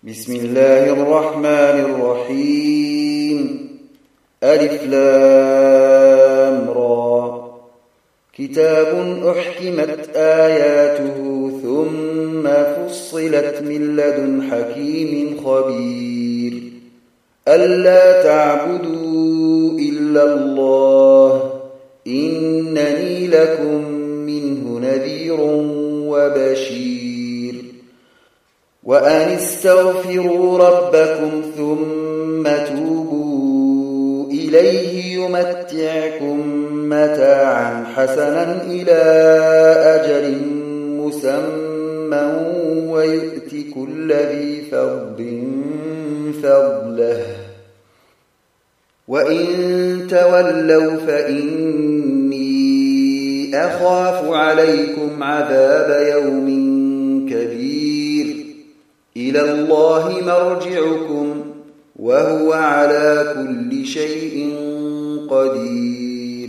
بسم الله الرحمن الرحيم. ألف لام را. كتاب أحكمت آياته ثم فصلت من لدن حكيم خبير. ألا تعبدوا إلا الله إنني لكم منه نذير وبشير. وأن استغفروا ربكم ثم توبوا إليه يمتعكم متاعا حسنا إلى أجل مسمى ويؤت كل ذي فضل فضله. وإن تولوا فإني أخاف عليكم عذاب يوم كبير. إلى الله مرجعكم وهو على كل شيء قدير.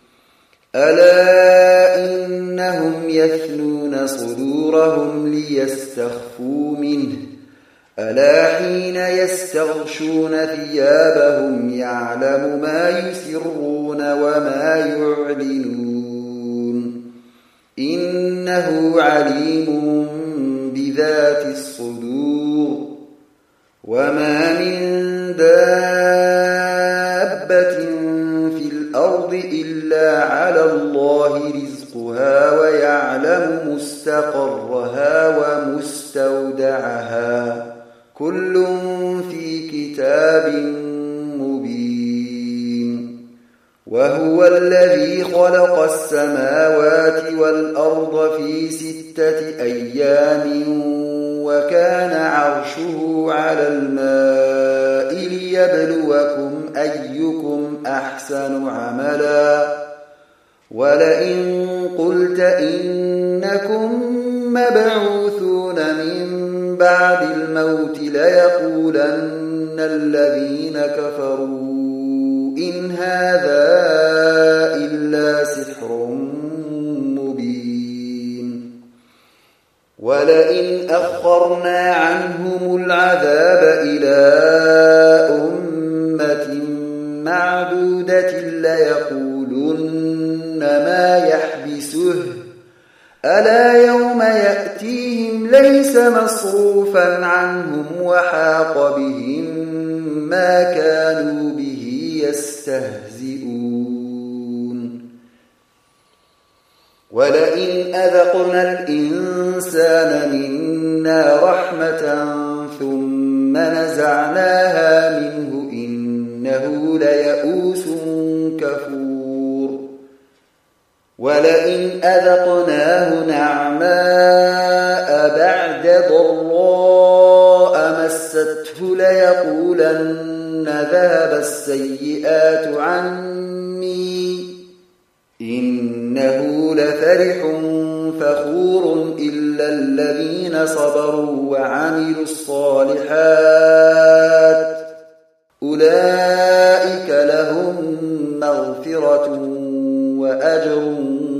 ألا إنهم يثنون صدورهم ليستخفوا منه ألا حين يستغشون ثيابهم يعلم ما يسرون وما يعلنون إنه عليم بذات الصدور. وما من دابة في الأرض إلا على الله رزقها ويعلم مستقرها ومستودعها كل في كتاب مبين. وهو الذي خلق السماوات والأرض في 6 أيام وكان عرشه على الماء ليبلوكم أيكم أحسن عملا. ولئن قلت إنكم مبعوثون من بعد الموت ليقولن الذين كفروا إن هذا إلا سحر مبين. ولئن أخرنا عنهم العذاب إلى أمة معدودة ليقولن ما يحبسه ألا يوم يأتيهم ليس مصروفا عنهم وحاق بهم ما كانوا به يستهزئون. ولئن أذقنا الإنسان منا رحمة ثم نزعناها منه إنه ليئوس كفور. ولئن أذقناه نعماء بعد ضراء مسته ليقولن ذهب السيئات عني إنه لفرح فخور. إلا الذين صبروا وعملوا الصالحات أولئك لهم مغفرة وأجر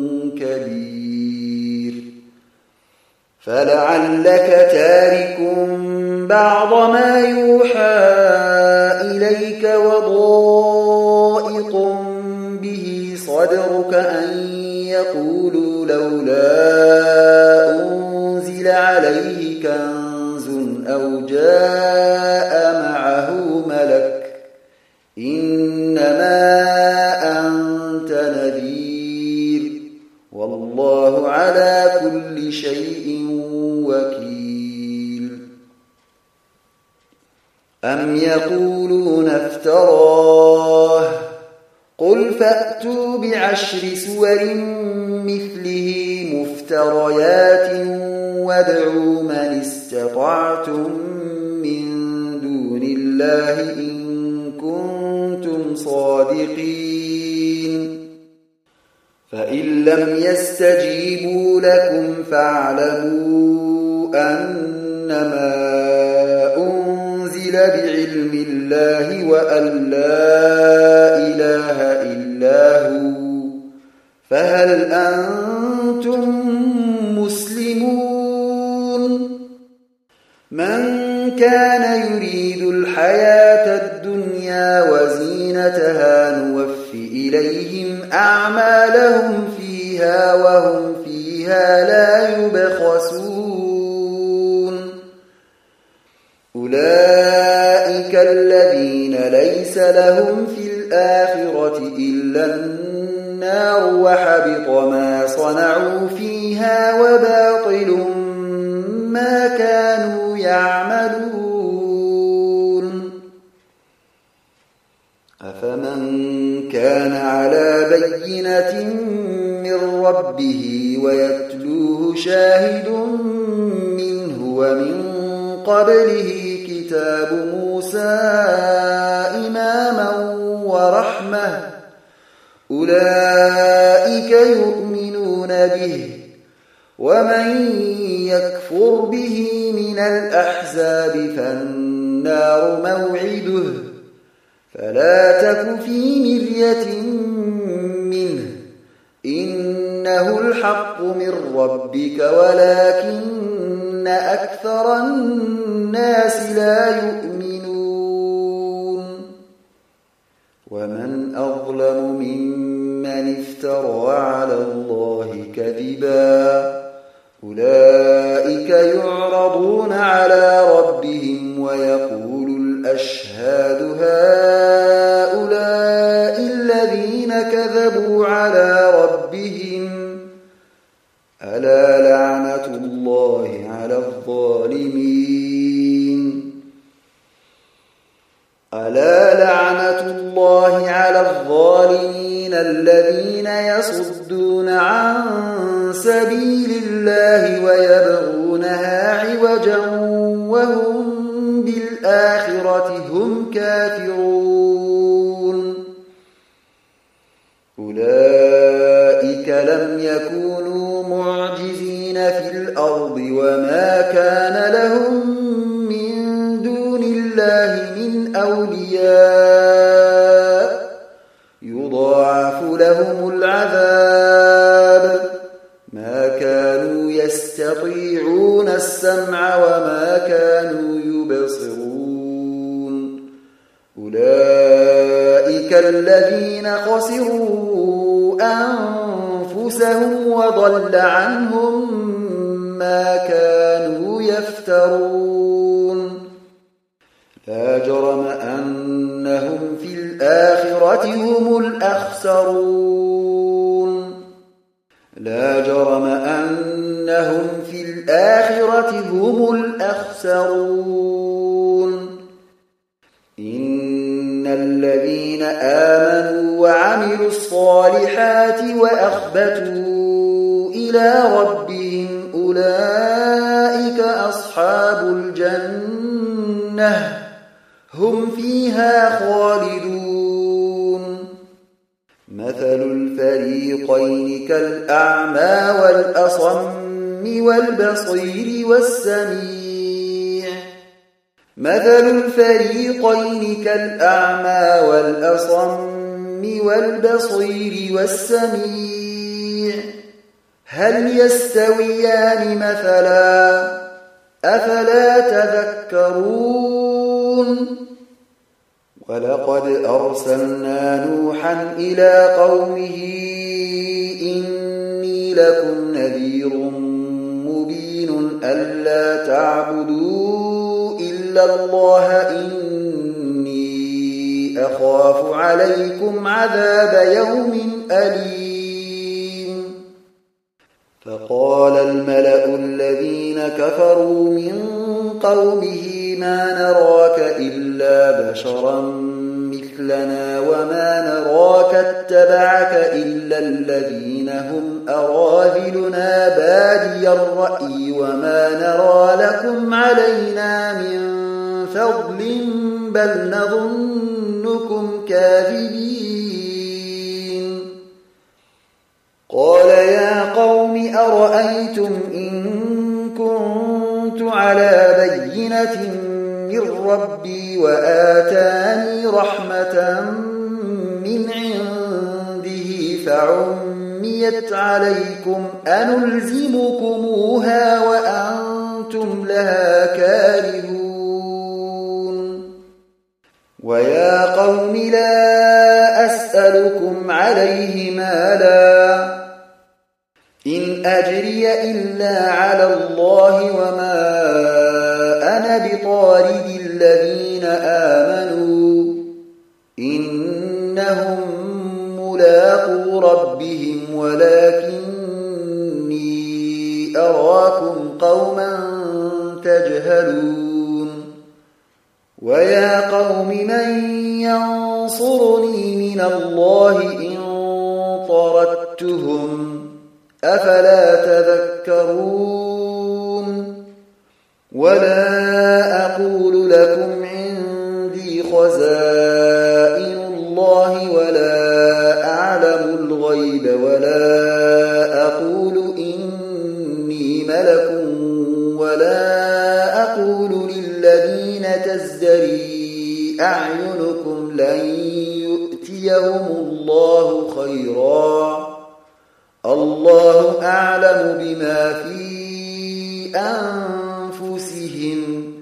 كبير. فلعلك تارك بعض ما يوحى إليك وضائق به صدرك أن يقولوا لولا أنزل عليه كنز أو جاء معه ملك إنما أنت نذير والله على كل شيء وكيل. أم يقولون افتراه قل فأتوا ب10 سور مثله مفتريات وادعوا من استطعتم من دون الله إن كنتم صادقين. فإن لم يستجيبوا لكم فاعلموا أنما أنزل بعلم الله وأن لا إله إلا هو فهل أنتم مسلمون. ما كان يريد الحياة الدنيا وزينتها نوفي إليهم أعمالهم فيها وهم فيها لا يبخسون أولئك الذين ليس لهم في الآخرة إلا النار وحبط ما صنعوا فيها وباطل ما كانوا يعملون أفمن كان على بينة من ربه ويتلوه شاهد منه ومن قبله كتاب موسى إماما ورحمة أولئك يؤمنون به ومن يكفر به من الأحزاب فالنار موعده فلا تك في مرية منه إنه الحق من ربك ولكن أكثر الناس لا يؤمنون ومن أظلم ممن افترى على الله كذبا أولئك يعرضون على ربهم ويقول الأشهاد هؤلاء الذين كذبوا على ربهم ألا لعنة الله على الظالمين ألا لعنة الله على الظالمين الذين يصدون عن سبيل الله ويبغونها عوجا وهم بالآخرة هم كافرون أولئك لم يكونوا معجزين في الأرض وما كان لهم من دون الله من أولياء يضاعف لهم العذاب ما كانوا يستطيعون السمع وما كانوا يبصرون أولئك الذين خسروا أنفسهم وضل عنهم ما كانوا يفترون لا جرم أنهم في الآخرة هم الأخسرون لا جرم أنهم في الآخرة هم الأخسرون إن الذين آمنوا وعملوا الصالحات وأخبتوا إلى ربهم أولئك أصحاب الجنة هم فيها خالدون مثل الفريقين كالأعمى والأصم والبصير والسميع مثل الفريقين كالأعمى والأصم والبصير والسميع هل يستويان مثلا أفلا تذكرون ولقد أرسلنا نوحا إلى قومه إني لكم نذير مبين ألا تعبدوا إلا الله إني أخاف عليكم عذاب يوم أليم فقال الملأ الذين كفروا من قومه ما نراك إلا بشرا مثلنا وما نراك اتبعك إلا الذين هم أراذلنا بادي الرأي وما نرى لكم علينا من فضل بل نظنكم كاذبين قال يا قوم أرأيتم إن كنت على بينة من ربي وآتاني رحمة من عنده فعميت عليكم أنلزمكموها وأنتم أنتم لها كارهون ويا قوم لا أسألكم عليه مالا إن أجري إلا على الله وما أنا بطارد الذين آمنوا إنهم ملاقو ربهم ولكني أراكم قوما تجهلون ويا قوم من ينصرني من الله إن طردتهم أفلا تذكرون ولا أقول لكم عندي خزائن الله ولا أعلم الغيب ولا أقول إني ملك ولا أقول للذين تزدري أعينكم لن يؤتيهم الله خيرا الله أعلم بما في أنفسهم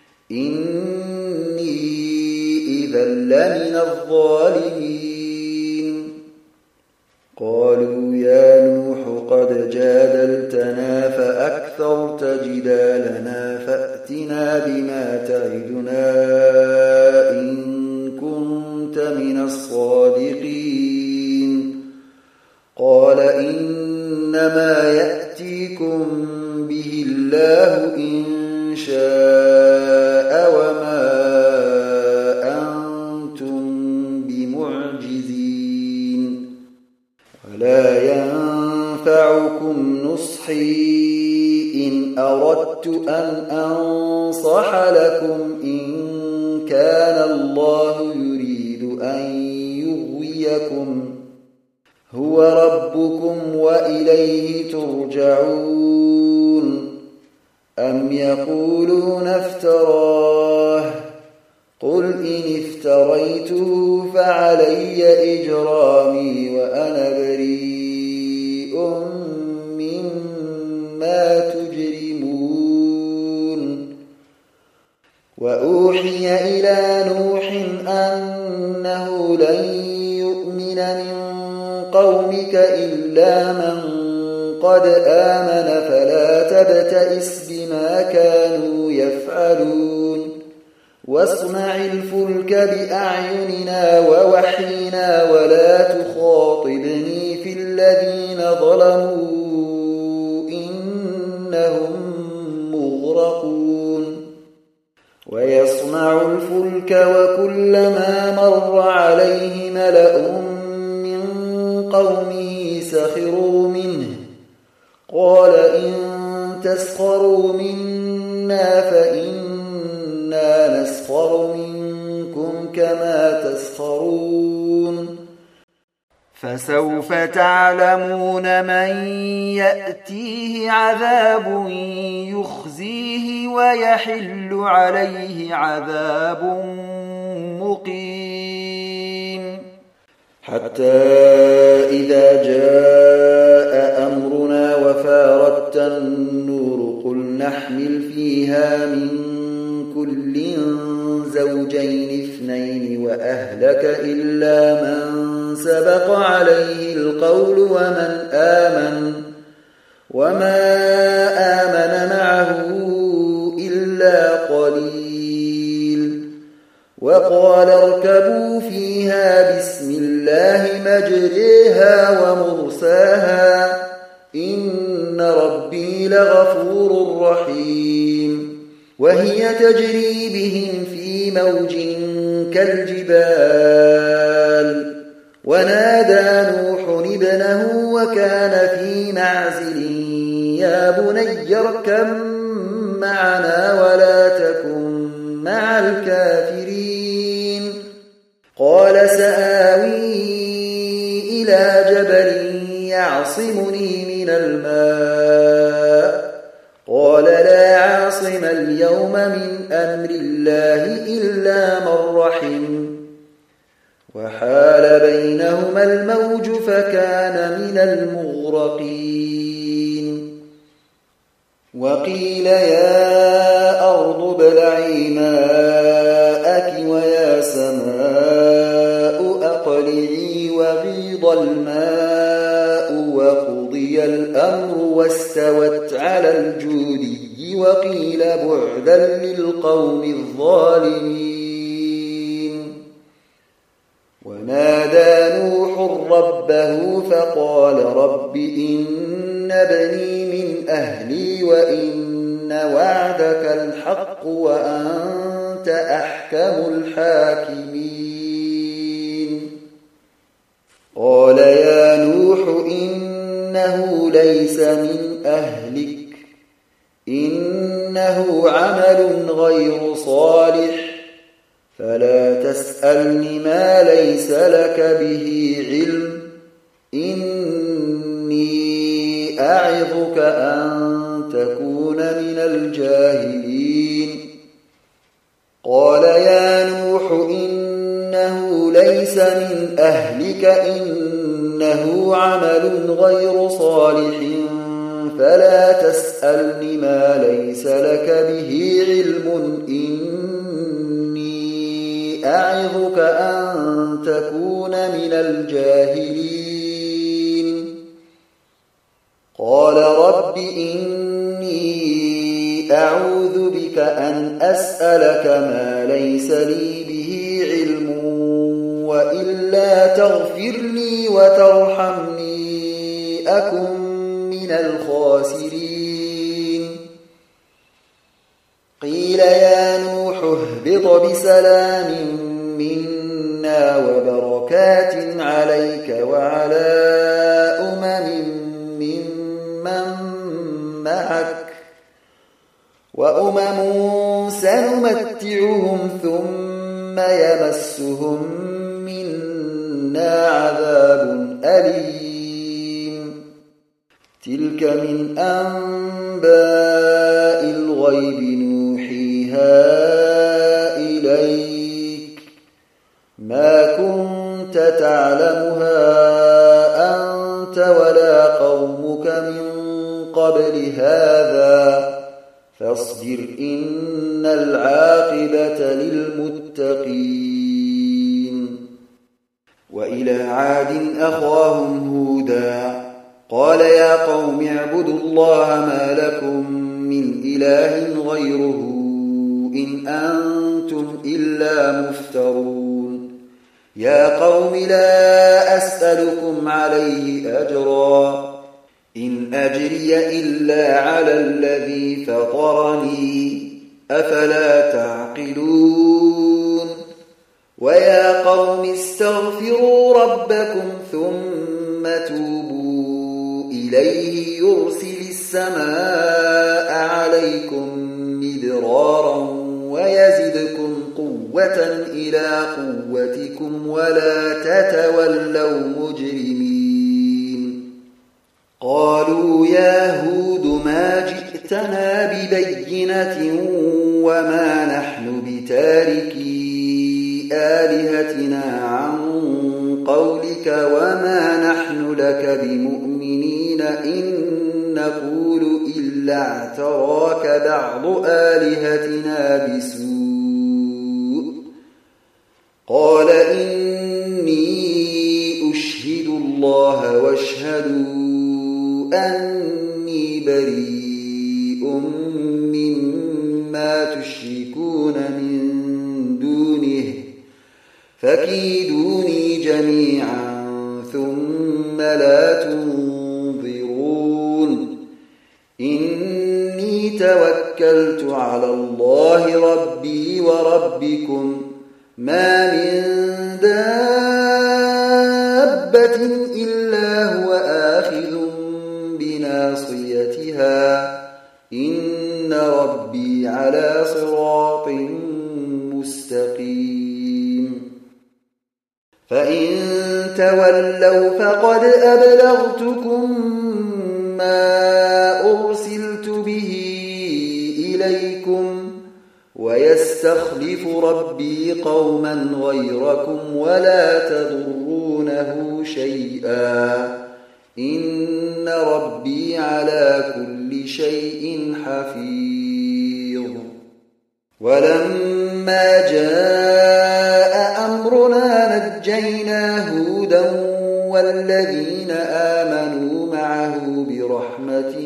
إني إذا لمن الظالمين قالوا يا نوح قد جادلتنا فأكثرت جدالنا فأتنا بما تعدنا إن كنت من الصادقين قال إنما يأتيكم به الله إن شاء وما أنتم بمعجزين ولا ينفعكم نصحي إن أردت أن أنصح لكم إن كان الله يريد أن يغويكم هو ربكم وإليه ترجعون أم يقولون افتراه قل إن افتريته فعلي إجرامي وأنا بريء مما تجرمون وأوحي إلى نوح أنه لن يؤمن من قومك إلا من قد آمن فلا تبتئس بما كانوا يفعلون واصنع الفلك بأعيننا ووحينا ولا تخاطبني في الذين ظلموا إنهم مغرقون ويصنع الفلك وكلما مر عليه ملأ قومه سخروا منه قال إن تسخروا منا فإنا نسخر منكم كما تسخرون فسوف تعلمون من يأتيه عذاب يخزيه ويحل عليه عذاب مقيم حتى إذا جاء أمرنا وفارت النور قل نحمل فيها من كل زوجين اثنين وأهلك إلا من سبق عليه القول وما آمن معه إلا قليل وقال اركبوا فيها بسم الله مجريها ومرساها إن ربي لغفور رحيم وهي تجري بهم في موج كالجبال ونادى نوح ابنه وكان في معزل يا بني اركب معنا ولا تكن مع الكافرين قال سآوي إلى جبل يعصمني من الماء قال لا عاصم اليوم من أمر الله إلا من رحم وحال بينهما الموج فكان من المغرقين وقيل يا أرض ابلعي ماءك ويا سماء أقلعي وغيض الماء وقضي الأمر واستوت على الجودي وقيل بعدا للقوم الظالمين. ونادى نوح ربه فقال رب إن ابني من أهلي وإن وعدك الحق وأنت أحكم الحاكمين. قال يا نوح إنه ليس من أهلك إنه عمل غير صالح فلا تسألني ما ليس لك به علم إني أعظك أن تكون من الجاهلين. قال يا نوح إنه ليس من أهلك إنه عمل غير صالح فلا تسألني ما ليس لك به علم إني أعظك أن تكون من الجاهلين. قال رب إني أعوذ بك أن أسألك ما ليس لي به علم وإلا تغفر لي وترحمني أكن من الخاسرين. قيل يا نوح اهبط بسلام منا وبركات عليك وعلى ممن معك وأمم سنمتعهم ثم يمسهم منا عذاب أليم. تلك من أنباء الغيب نوحيها إليك ما كنت تعلمها أنت ولا قومك من قبل هذا فاصبر إن العاقبة للمتقين. وإلى عاد أخاهم هودا قال يا قوم اعبدوا الله ما لكم من إله غيره إن أنتم إلا مفترون. يا قوم لا أسألكم عليه أجرا إن أجري إلا على الذي فطرني أفلا تعقلون. ويا قوم استغفروا ربكم ثم توبوا إليه يرسل السماء عليكم مدرارا ويزدكم قوة إلى قوتكم ولا تتولوا مجرمين. قالوا يا هود ما جئتنا ببينة وما نحن بتاركي آلهتنا عن قولك وما نحن لك بمؤمنين إن نقول إلا اعتراك بعض آلهتنا بسوء. قال إني أشهد الله واشهدوا أني بريء مما تشركون من دونه فكيدوني جميعا ثم لا تنظرون. إني توكلت على الله ربي وربكم ما من دابة إلا هو آخذ بناصيتها إن ربي على صراط مستقيم. فإن تولوا فقد أبلغتكم ما أرسلت به إليكم ويستخلف ربي قوما غيركم ولا تضرونه شيئا إن ربي على كل كل شيء حفيظ ولما جاء أمرنا نجينا هودا والذين آمنوا معه برحمة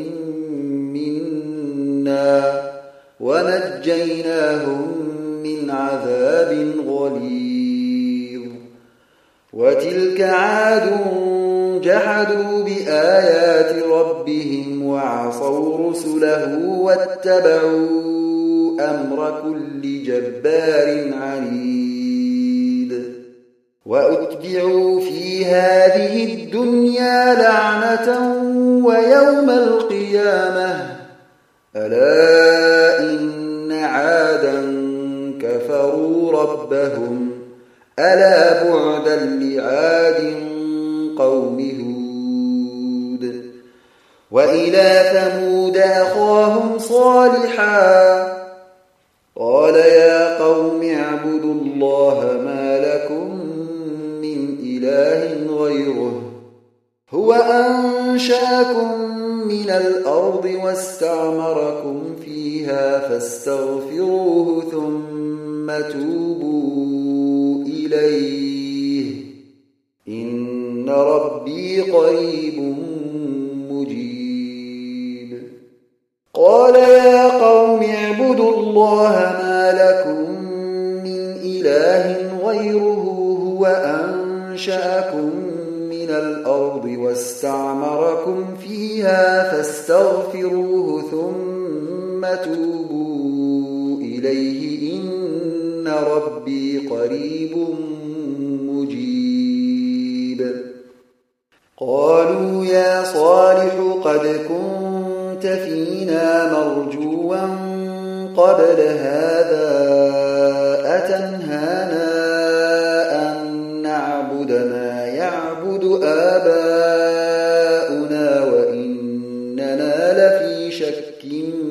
منا ونجيناهم من عذاب غليظ وتلك عاد جحدوا بآيات ربهم وعصوا رسله واتبعوا أمر كل جبار عنيد وأتبعوا في هذه الدنيا لعنة ويوم القيامة ألا إن عادا كفروا ربهم ألا بعدا لعاد قوم هود وإلى ثمود أخاهم صالحا قال يا قوم اعبدوا الله ما لكم من إله غيره هو أنشأكم من الأرض واستعمركم فيها فاستغفروه ثم توبوا إليه إن ربي قريب مجيب قال يا قوم اعبدوا الله ما لكم من إله غيره هو أنشأكم من الأرض واستعمركم فيها فاستغفروه ثم توبوا إليه إن ربي قريب مجيب قالوا يا صالح قد كنت فينا مرجوا قبل هذا أتنهانا أن نعبد ما يعبد آباؤنا وإننا لفي شك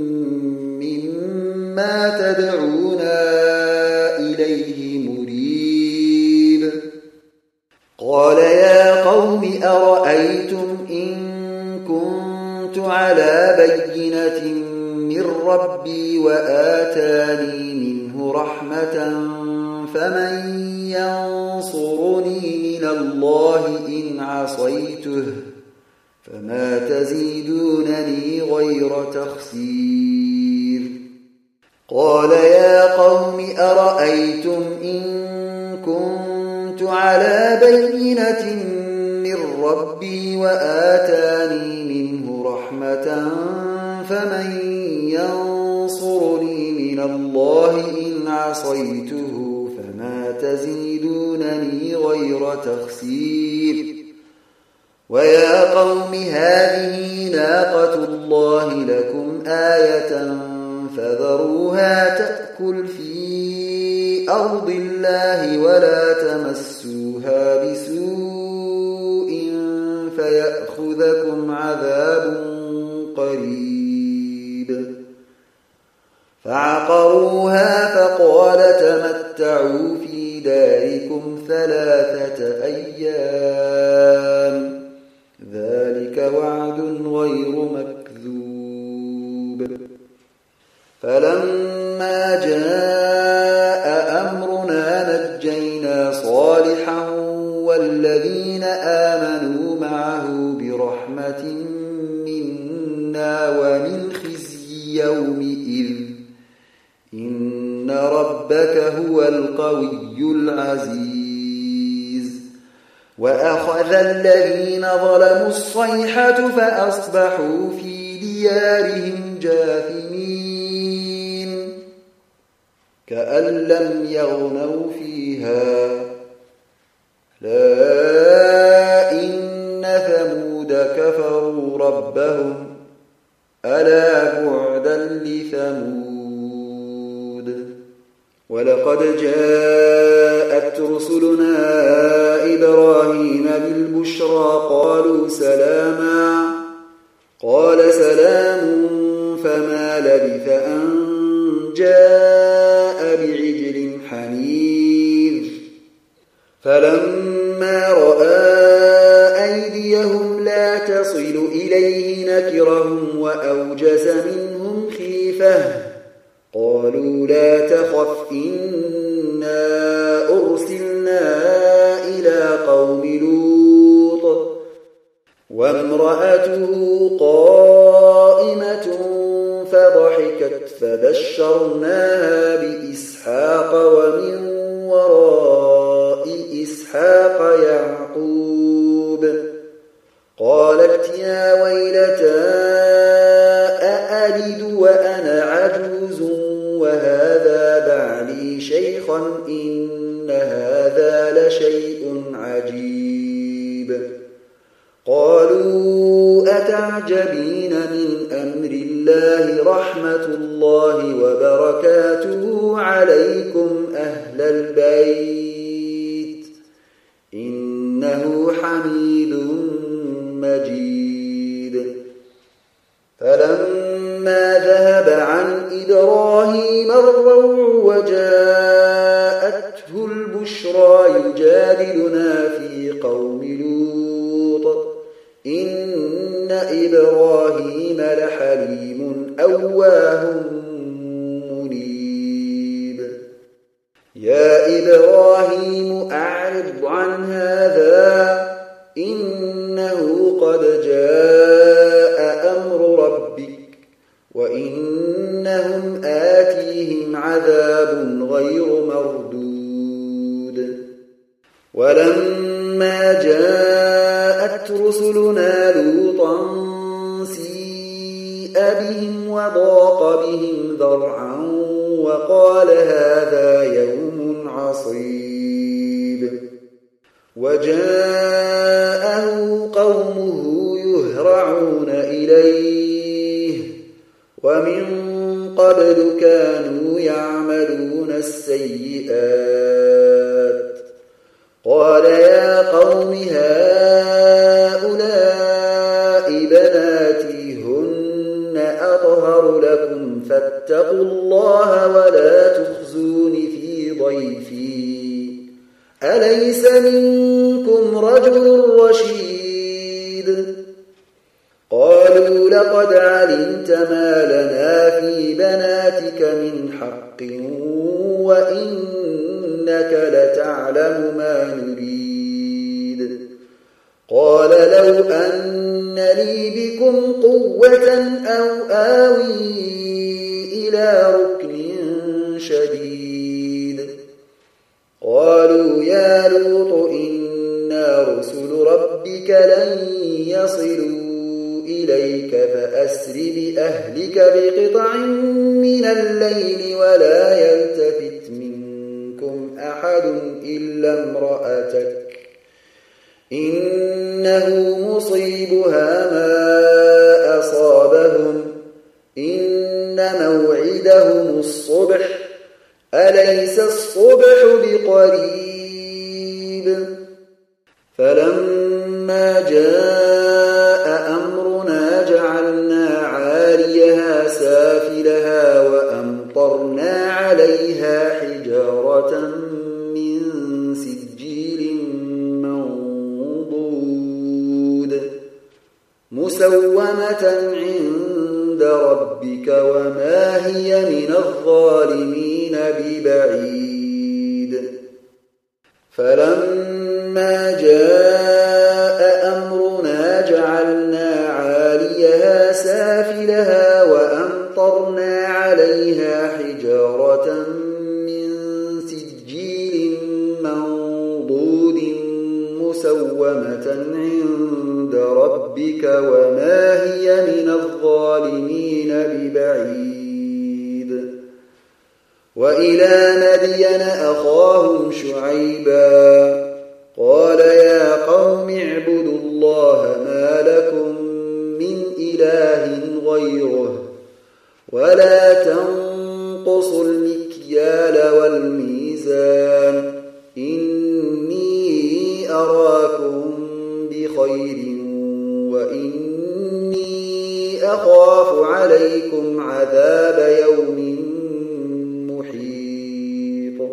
مما تدعونا إليه مريب قال يا قوم أرأيتم إن كنت على بينة من ربي وآتاني منه رحمة فمن ينصرني من الله إن عصيته فما تزيدونني غير تخسير قال يا قوم أرأيتم إن كنت على بينة من ربي وآتاني منه رحمة فمن ينصرني من الله إن عصيته فما تزيدونني غير تخسير ويا قوم هذه ناقة الله لكم آية فذروها تأكل في أرض الله ولا تمسوها بسوء فيأخذكم عذاب قريب فعقروها فقال تمتعوا في داركم 3 أيام ذلك وعد غير مكذوب فلما جاء أمرنا نجينا صالحا والذين آمنوا معه برحمة منا ومن خزي يومئذ إن ربك هو القوي العزيز وأخذ الذين ظلموا الصيحة فأصبحوا في ديارهم جاثمين كأن لم يغنوا فيها لا إن ثمود كفروا ربهم ألا بعدا لثمود ولقد جاءت رسلنا إبراهيم بالبشرى قالوا سلاما قال سلام فما لبث أن جاء بعجل حنيذ فلما رأى أيديهم لا لا تصل إليه نكرهم وأوجس منهم خيفة قالوا لا تخف إنا أرسلنا إلى قوم لوط وامرأته قائمة فضحكت فبشرناها بإسحاق ومن وراء إسحاق يعقوب قالت يا ويلتى أألد وأنا عجوز وهذا بعلي شيخا إن هذا لشيء عجيب قالوا أتعجبين من أمر الله رحمة الله وبركاته عليكم أهل البيت إنه حميد مجيد فلما ذهب عن إبراهيم الروع وجاءته البشرى يجادلنا في قوم لوط إن إبراهيم لحليم أواه منيب يا إبراهيم أعرض عن هذا إنه قد جاء أمر ربك وإنهم آتيهم عذاب غير مردود ولما جاءت رسلنا لوطا سيء بهم وضاق بهم ذرعا وقال هذا يوم عصيب وجاءه قومه يهرعون إليه ومن قبل كانوا يعملون السيئات قال يا قوم هؤلاء بناتي هن أطهر لكم فاتقوا الله ولا تخزون في ضيفي أليس منكم رجل رشيد قالوا لقد علمت ما لنا في بناتك من حق وإنك لتعلم ما نريد قال لو أن لي بكم قوة أو آوي إلى ركن شديد قالوا يا لوط إنا رسل ربك لن يصلوا إليك فأسر بأهلك بقطع من الليل ولا يلتفت منكم أحد إلا امرأتك إنه مصيبها ما أصابهم إن موعدهم الصبح أليس الصبح بقريب فلما جاء أمرنا جعلنا عاليها سافلها وأمطرنا عليها حجارة من سجيل منضود مسومة عند ربك وما هي من الظالمين ببعيد فلما جاء أمرنا جعلنا عاليها سافلها وأمطرنا عليها حجارة من سجيل منضود مسومة عند ربك وما هي من الظالمين ببعيد وإلى مدين أخاهم شعيبا قال يا قوم اعبدوا الله ما لكم من إله غيره ولا تنقصوا المكيال والميزان إني أراكم بخير وإني أخاف عليكم عذاب يوم محيط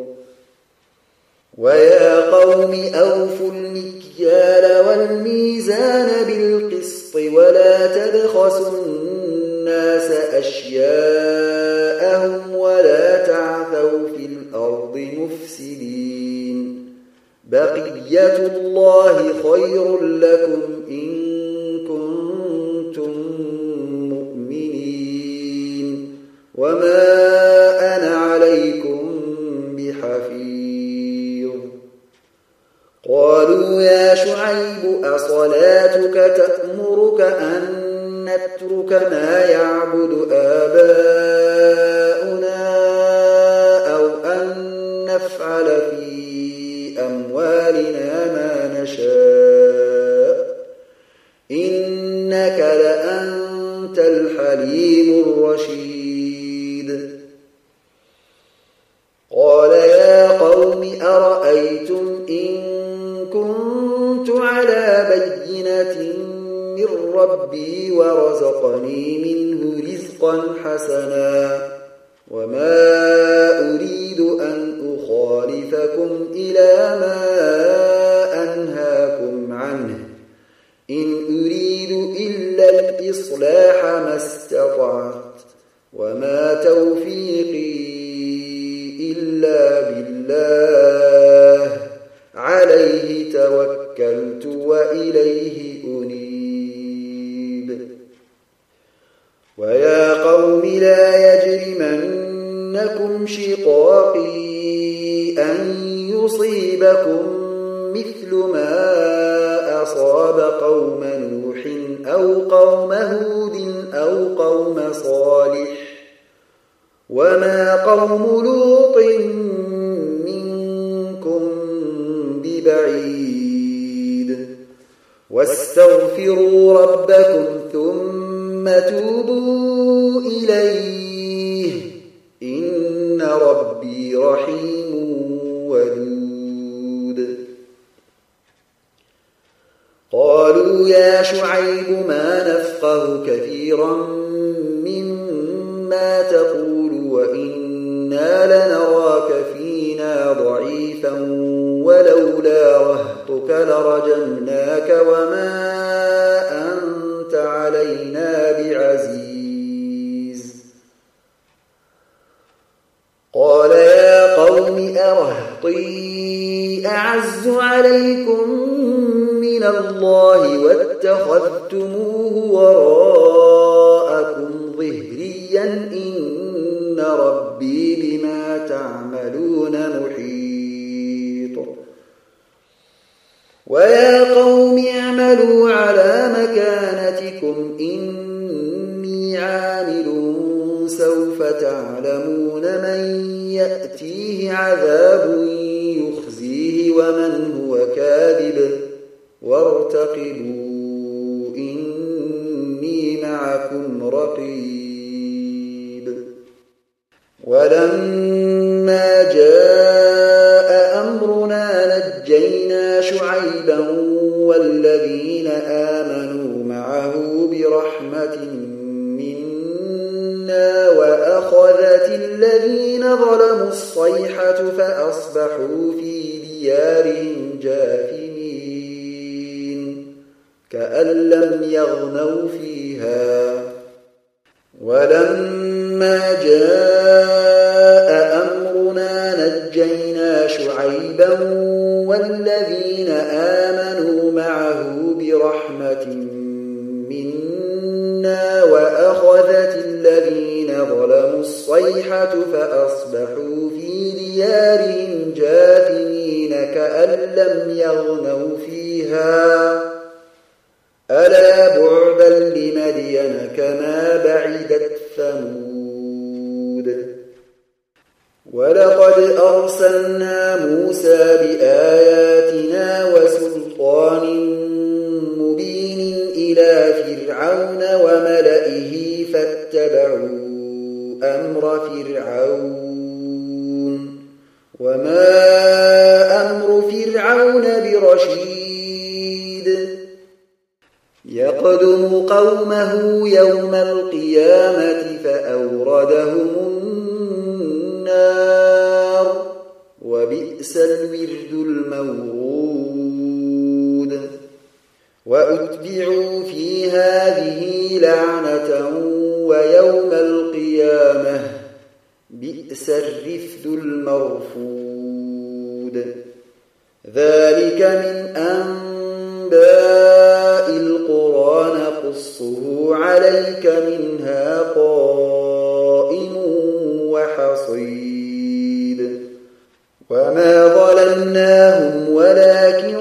ويا قوم أوفوا المكيال والميزان بالقسط تبخسوا الناس أشياءهم ولا تعثوا في الأرض مفسدين بقية الله خير لكم إن كنتم مؤمنين وما أنا عليكم بحفيظ قالوا يا شعيب أصلاتك تأمرك أن نترك ما يعبد آباؤنا أو أن نفعل في أموالنا ما نشاء إنك لأنت الحليم الرشيد قال يا قوم أرأيتم إن كنت على بينة من ربي ورزقني منه رزقا حسنا وما أريد أن أخالفكم إلى ما أنهاكم عنه إن أريد إلا الإصلاح ما استطعت وما توفيقي إلا بالله عليه توكلت وإليه أنيب ويا قوم لا يجرمنكم شقاقي أن يصيبكم مثل ما أصاب قوم نوح أو قوم هود أو قوم صالح وما قوم لوط منكم ببعيد واستغفروا ربكم ثم توبوا إليه إن ربي رحيم ودود قالوا يا شعيب ما نفقه كثيرا مما تقول وإنا لنراك فينا ضعيفا ولولا رهطك لرجمناك وما أنت علينا بعزيز قال يا قوم أرهطي أعز عليكم من الله واتخذتموه وراءكم ظهريا إن ربي بما تعملون محيط ويا قوم اعملوا على مكانتكم إني عامل سوف تعلمون من يأتيه عذاب يخزيه ومن هو كاذب وارتقبوا إني معكم رقيب ولما جاء أمرنا نجينا شعيبا والذين آمنوا معه برحمة منا وأخذت الذين ظلموا الصيحة فأصبحوا في ديارهم جاثمين كأن لم يغنوا فيها ولما جاء أمرنا نجينا شعيبا والذين آمنوا معه برحمة منا وأخذت الذين ظلموا الصيحة فأصبحوا في ديارهم جاثمين كأن لم يغنوا فيها ألا بعدا لمدين كما بعدت ثمود ولقد أرسلنا موسى بآياتنا وسلطان مبين إلى فرعون وملئه فاتبعوا أمر فرعون وما أمر فرعون برشيد يقدم قومه يوم القيامة فأوردهم النار وبئس الورد المورود وأتبعوا في هذه لعنة ويوم القيامة بئس الرفد المرفود ذلك من أنباء القرى نقصه عليك منها قائم وحصيد وما ظلمناهم ولكن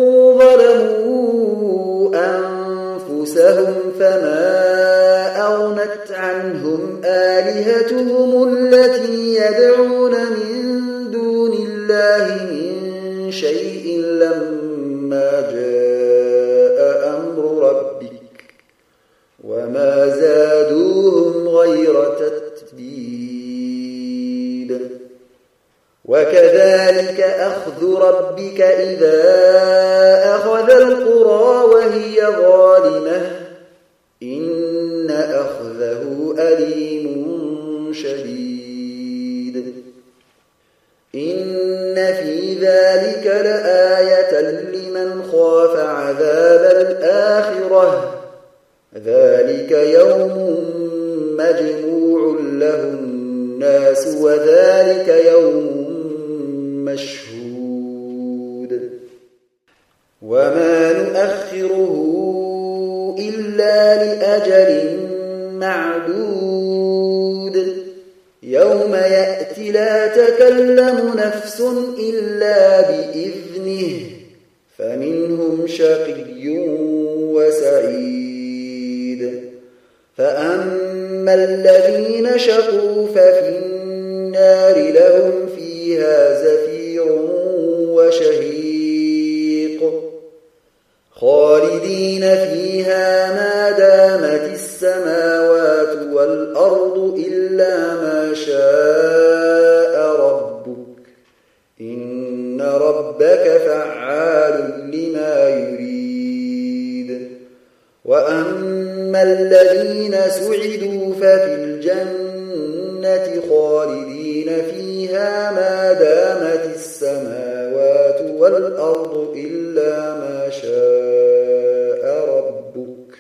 ظلموا أنفسهم فما أغنت عنهم آلهتهم التي يدعون من دون الله من شيء لما جاء أمر ربك وما زادوهم غير تتبيب وكذلك أخذ ربك إذا أخذ القرى وهي ظالمة إن أخذه أليم شديد إن في ذلك لآية لمن خاف عذاب الآخرة ذلك يوم مجموع له الناس وذلك يوم مشهود وما نؤخره إلا لأجل معدود يوم يأتي لا تكلم نفس إلا بإذنه فمنهم شقي وسعيد فأما الذين شقوا ففي النار لهم فيها زفير وشهيق خالدين فيها ما دامت السماوات والأرض إلا ما شاء ربك إن ربك فعال لما يريد وأما الذين سعدوا ففي الجنة خالدين فيها ما دامت السماوات والأرض إلا ما شاء ربك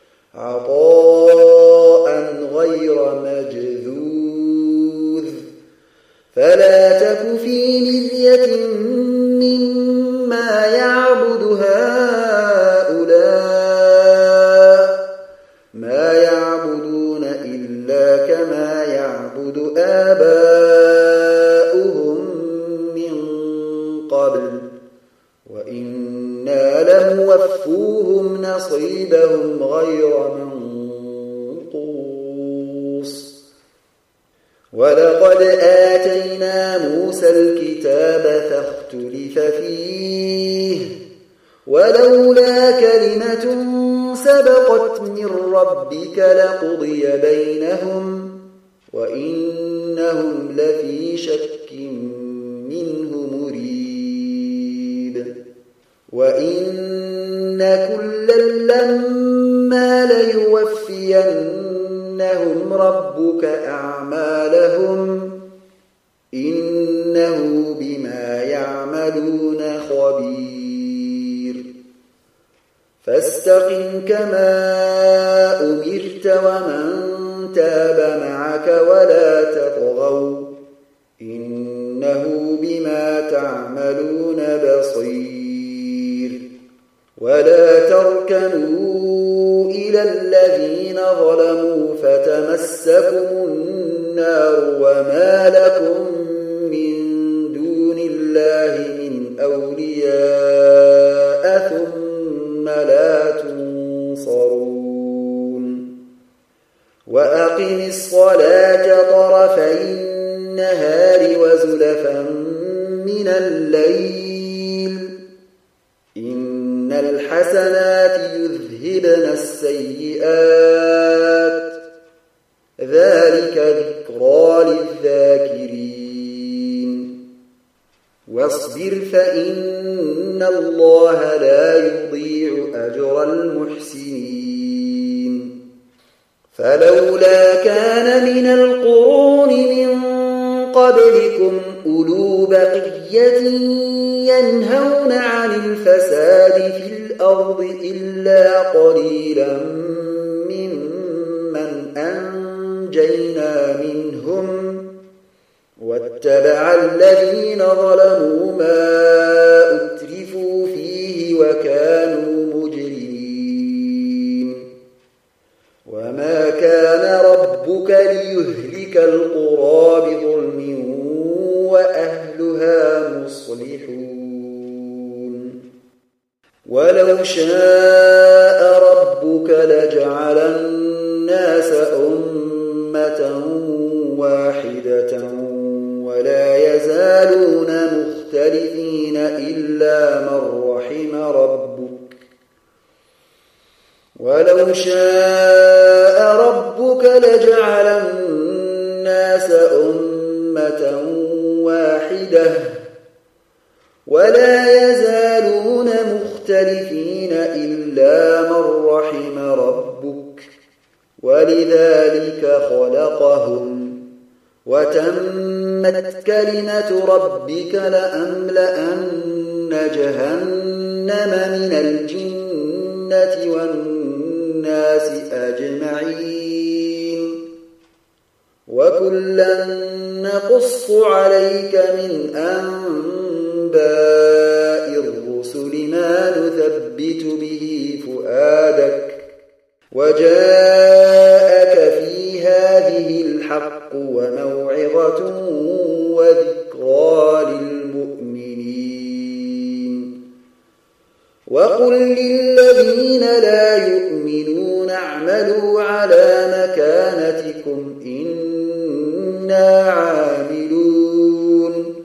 عطاء غير مجذوذ فلا تك في مرية مما يعبد هؤلاء ما يعبدون إلا كما يعبد آباؤهم من قبل وإنا لموفوهم نصيبهم غير منقوص ولقد آتينا موسى الكتاب فاختلف فيه ولولا كلمة سبقت من ربك لقضي بينهم وإنهم لفي شك منه مريب وإن كلا لما ليوفينهم ربك أعمالهم إنه بما يعملون خبير فاستقم كما أمرت ومن تاب معك ولا تطغوا إنه بما تعملون بصير ولا تركنوا إلى الذين ظلموا فتمسكم النار وما لكم من دون الله من أولياء ثم لا تنصرون وأقم الصلاة طرفي النهار وزلفا من الليل إن الحسنات يذهبن السيئات ذلك ذكرى للذاكرين واصبر فإن الله لا يضيع أجر المحسنين فلولا كان من القرون من قبلكم أولو بقية ينهون عن الفساد في الأرض إلا قليلا ممن أنجينا منهم واتبع الذين ظلموا ما أترفوا فيه وكانوا مجرمين وما كان ربك ليهلك القرى بظلم وأهلها مصلحون ولو شاء ربك لجعل الناس أمة واحدة ولا يزالون مختلفين إلا من رحم ربك ولو شاء ربك لجعل الناس أمة واحدة ولا يزالون مختلفين إلا من رحم ربك ولذلك خلقهم وتمت كلمة ربك لأملأن جهنم من الجنة والناس أجمعين وكلا نقص عليك من أنباء الرسل ما نثبت به فؤادك وجاءك في هذه الحق وموعظة وذكرى للمؤمنين وقل للذين لا يؤمنون اعملوا على مكانتكم إنا عاملون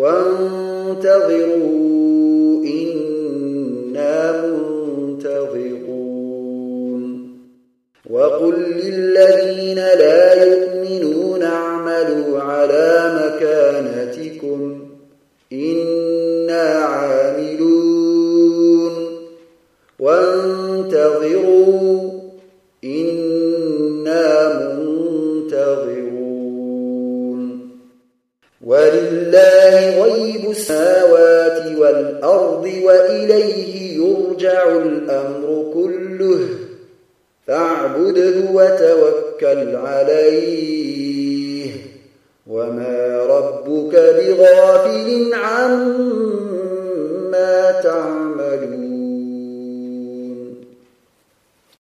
وانتظروا إنا منتظرون وقل للذين لا يؤمنون اعملوا على مكانتكم إنا عاملون وانتظروا إنا منتظرون ولله غيب السماوات والأرض وإليه يرجع الأمر كله فاعبده وتوكل عليه وما ربك بغافل عما تعملون